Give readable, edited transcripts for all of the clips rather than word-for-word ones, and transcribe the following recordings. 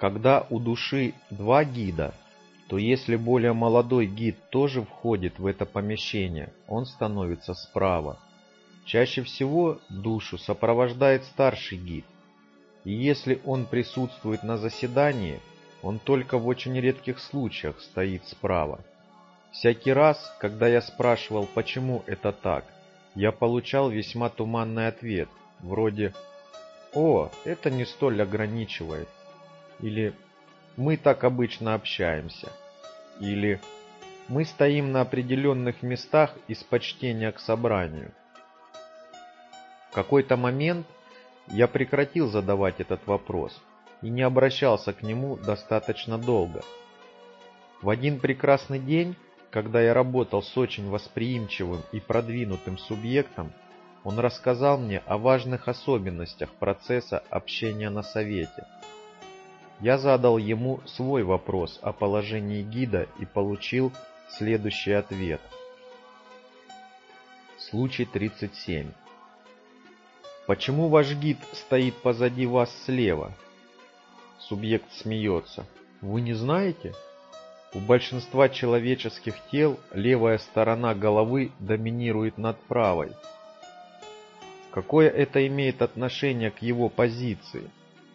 Когда у души два гида, то если более молодой гид тоже входит в это помещение, он становится справа. Чаще всего душу сопровождает старший гид, и если он присутствует на заседании, он только в очень редких случаях стоит справа. Всякий раз, когда я спрашивал, почему это так, я получал весьма туманный ответ, вроде «О, это не столь ограничивает», или «Мы так обычно общаемся», или «Мы стоим на определенных местах из почтения к собранию». В какой-то момент я прекратил задавать этот вопрос и не обращался к нему достаточно долго. В один прекрасный день, когда я работал с очень восприимчивым и продвинутым субъектом, он рассказал мне о важных особенностях процесса общения на совете. Я задал ему свой вопрос о положении гида и получил следующий ответ. Случай 37. Почему ваш гид стоит позади вас слева? Субъект смеется. Вы не знаете? У большинства человеческих тел левая сторона головы доминирует над правой. Какое это имеет отношение к его позиции?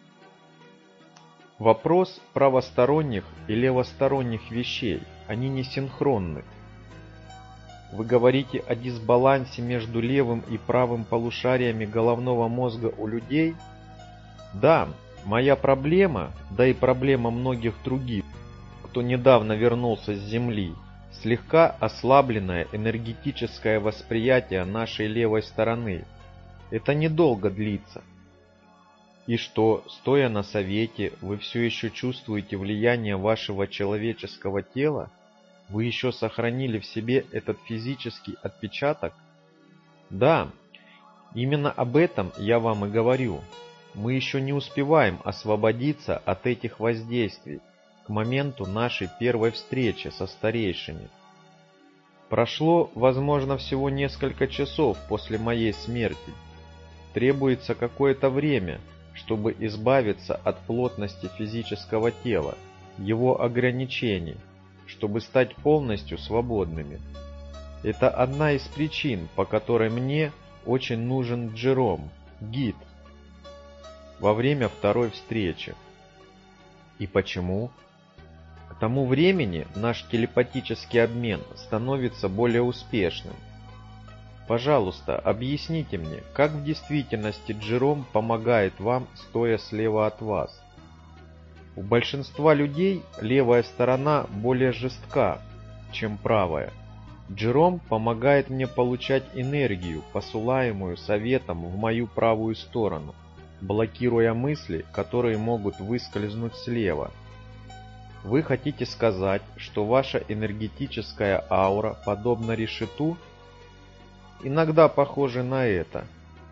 Вопрос правосторонних и левосторонних вещей, они не синхронны. Вы говорите о дисбалансе между левым и правым полушариями головного мозга у людей? Да, моя проблема, да и проблема многих других, кто недавно вернулся с Земли, слегка ослабленное энергетическое восприятие нашей левой стороны. Это недолго длится. И что, стоя на совете, вы все еще чувствуете влияние вашего человеческого тела? Вы еще сохранили в себе этот физический отпечаток? Да, именно об этом я вам и говорю. Мы еще не успеваем освободиться от этих воздействий к моменту нашей первой встречи со старейшими. Прошло, возможно, всего несколько часов после моей смерти. Требуется какое-то время, чтобы избавиться от плотности физического тела, его ограничений, чтобы стать полностью свободными. Это одна из причин, по которой мне очень нужен Джером, гид, во время второй встречи. И почему? К тому времени наш телепатический обмен становится более успешным. Пожалуйста, объясните мне, как в действительности Джером помогает вам, стоя слева от вас? У большинства людей левая сторона более жестка, чем правая. Джером помогает мне получать энергию, посылаемую советом в мою правую сторону, блокируя мысли, которые могут выскользнуть слева. Вы хотите сказать, что ваша энергетическая аура подобна решету? Иногда похоже на это.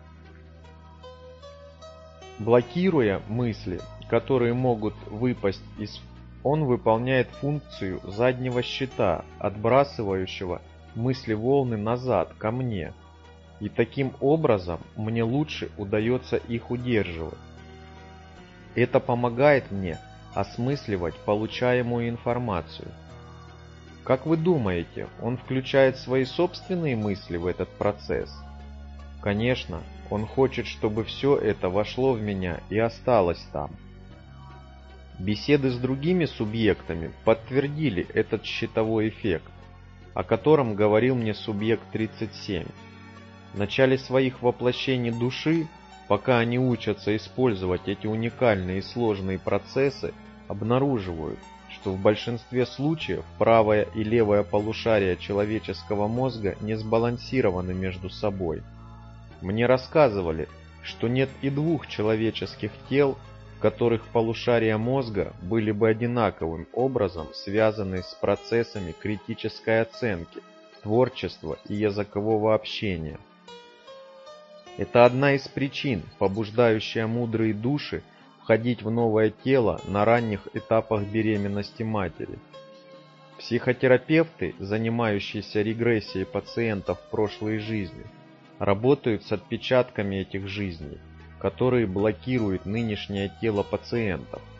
Блокируя мысли, которые могут выпасть он выполняет функцию заднего щита, отбрасывающего мысли-волны назад, ко мне. И таким образом мне лучше удается их удерживать. Это помогает мне осмысливать получаемую информацию. Как вы думаете, он включает свои собственные мысли в этот процесс? Конечно, он хочет, чтобы все это вошло в меня и осталось там. Беседы с другими субъектами подтвердили этот щитовой эффект, о котором говорил мне субъект 37. В начале своих воплощений души, пока они учатся использовать эти уникальные и сложные процессы, обнаруживают, что в большинстве случаев правое и левое полушария человеческого мозга не сбалансированы между собой. Мне рассказывали, что нет и двух человеческих тел, в которых полушария мозга были бы одинаковым образом связаны с процессами критической оценки, творчества и языкового общения. Это одна из причин, побуждающая мудрые души входить в новое тело на ранних этапах беременности матери. Психотерапевты, занимающиеся регрессией пациентов в прошлой жизни, работают с отпечатками этих жизней, которые блокируют нынешнее тело пациентов.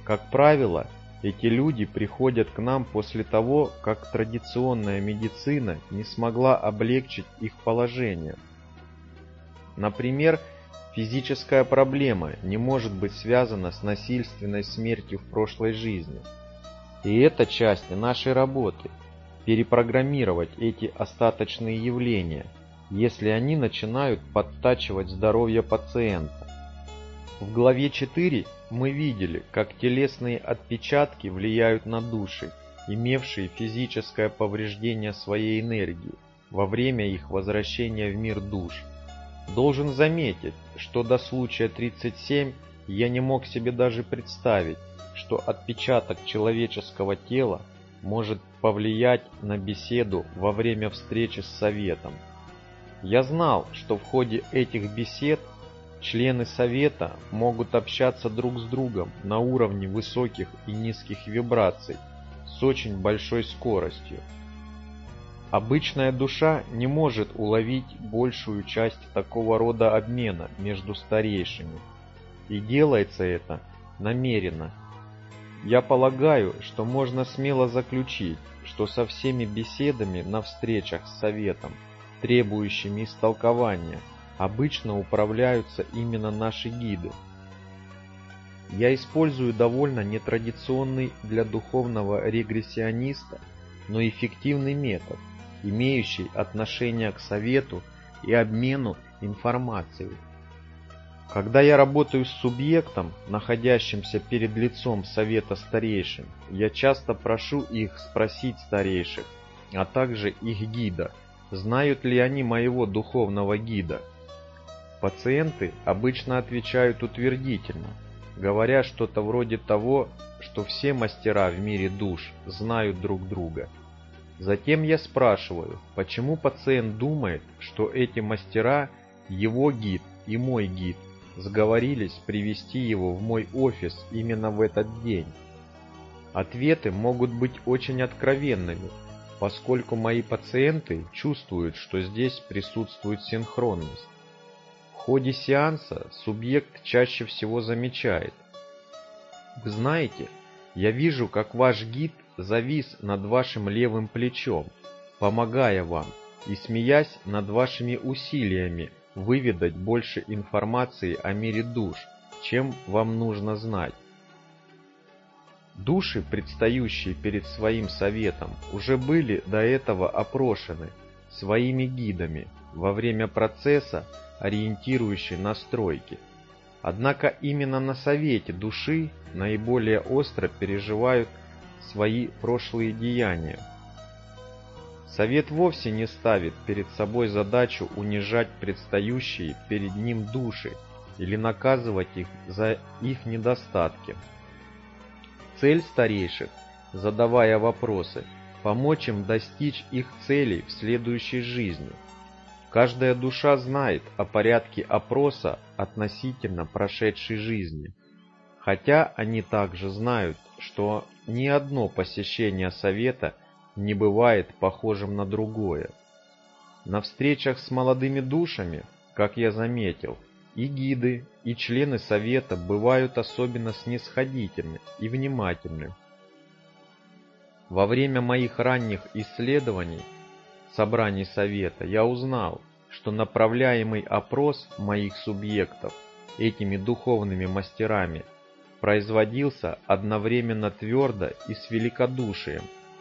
Как правило, эти люди приходят к нам после того, как традиционная медицина не смогла облегчить их положение. Например, физическая проблема не может быть связана с насильственной смертью в прошлой жизни. И это часть нашей работы – перепрограммировать эти остаточные явления, если они начинают подтачивать здоровье пациента. В главе 4 мы видели, как телесные отпечатки влияют на души, имевшие физическое повреждение своей энергии, во время их возвращения в мир душ. Должен заметить, что до случая 37 я не мог себе даже представить, что отпечаток человеческого тела может повлиять на беседу во время встречи с Советом. Я знал, что в ходе этих бесед члены Совета могут общаться друг с другом на уровне высоких и низких вибраций с очень большой скоростью. Обычная душа не может уловить большую часть такого рода обмена между старейшими, и делается это намеренно. Я полагаю, что можно смело заключить, что со всеми беседами на встречах с Советом, требующими истолкования, обычно управляются именно наши гиды. Я использую довольно нетрадиционный для духовного регрессиониста, но эффективный метод, имеющий отношение к Совету и обмену информацией. Когда я работаю с субъектом, находящимся перед лицом Совета старейшин, я часто прошу их спросить старейших, а также их гида, знают ли они моего духовного гида. Пациенты обычно отвечают утвердительно, говоря что-то вроде того, что все мастера в мире душ знают друг друга. Затем я спрашиваю, почему пациент думает, что эти мастера, его гид и мой гид, сговорились привести его в мой офис именно в этот день. Ответы могут быть очень откровенными, поскольку мои пациенты чувствуют, что здесь присутствует синхронность. В ходе сеанса субъект чаще всего замечает: «Вы знаете, я вижу, как ваш гид завис над вашим левым плечом, помогая вам и смеясь над вашими усилиями выведать больше информации о мире душ, чем вам нужно знать». Души, предстающие перед своим Советом, уже были до этого опрошены своими гидами во время процесса ориентирующей настройки. Однако именно на Совете души наиболее остро переживают свои прошлые деяния. Совет вовсе не ставит перед собой задачу унижать предстающие перед ним души или наказывать их за их недостатки. Цель старейших, задавая вопросы, помочь им достичь их целей в следующей жизни. Каждая душа знает о порядке опроса относительно прошедшей жизни, хотя они также знают, что ни одно посещение Совета не бывает похожим на другое. На встречах с молодыми душами, как я заметил, и гиды, и члены Совета бывают особенно снисходительны и внимательны. Во время моих ранних исследований, собраний Совета, я узнал, что направляемый опрос моих субъектов этими духовными мастерами производился одновременно твердо и с великодушием.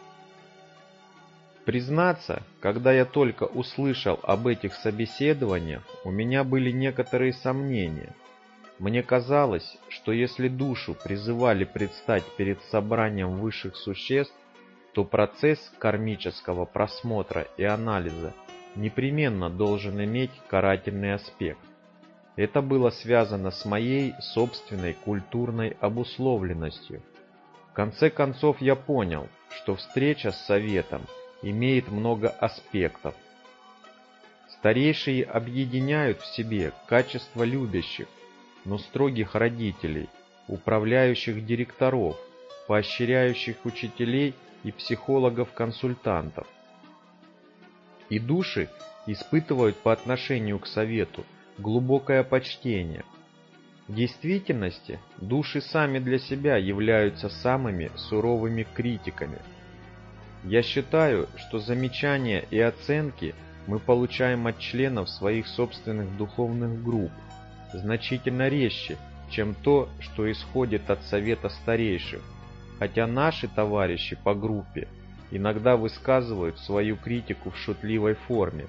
Признаться, когда я только услышал об этих собеседованиях, у меня были некоторые сомнения. Мне казалось, что если душу призывали предстать перед собранием высших существ, то процесс кармического просмотра и анализа непременно должен иметь карательный аспект. Это было связано с моей собственной культурной обусловленностью. В конце концов я понял, что встреча с Советом имеет много аспектов. Старейшие объединяют в себе качества любящих, но строгих родителей, управляющих директоров, поощряющих учителей и психологов-консультантов. И души испытывают по отношению к Совету глубокое почтение. В действительности, души сами для себя являются самыми суровыми критиками. Я считаю, что замечания и оценки мы получаем от членов своих собственных духовных групп значительно резче, чем то, что исходит от совета старейших, хотя наши товарищи по группе иногда высказывают свою критику в шутливой форме.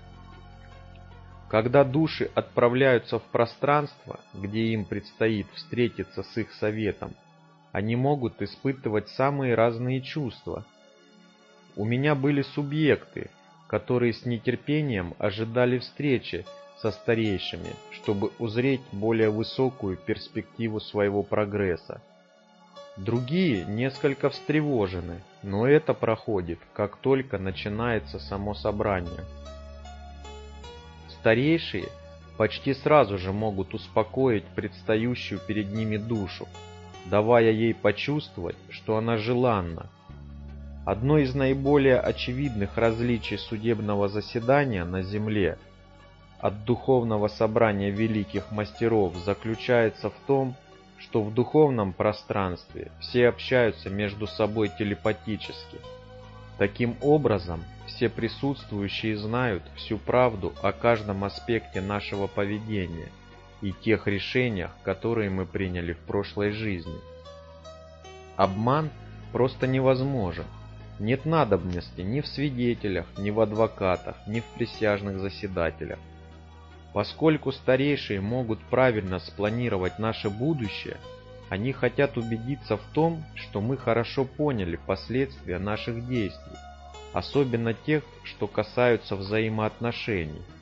Когда души отправляются в пространство, где им предстоит встретиться с их советом, они могут испытывать самые разные чувства. У меня были субъекты, которые с нетерпением ожидали встречи со старейшими, чтобы узреть более высокую перспективу своего прогресса. Другие несколько встревожены, но это проходит, как только начинается само собрание. Старейшие почти сразу же могут успокоить предстающую перед ними душу, давая ей почувствовать, что она желанна. Одно из наиболее очевидных различий судебного заседания на земле от духовного собрания великих мастеров заключается в том, что в духовном пространстве все общаются между собой телепатически. Таким образом, все присутствующие знают всю правду о каждом аспекте нашего поведения и тех решениях, которые мы приняли в прошлой жизни. Обман просто невозможен. Нет надобности ни в свидетелях, ни в адвокатах, ни в присяжных заседателях. Поскольку старейшие могут правильно спланировать наше будущее, они хотят убедиться в том, что мы хорошо поняли последствия наших действий, особенно тех, что касаются взаимоотношений.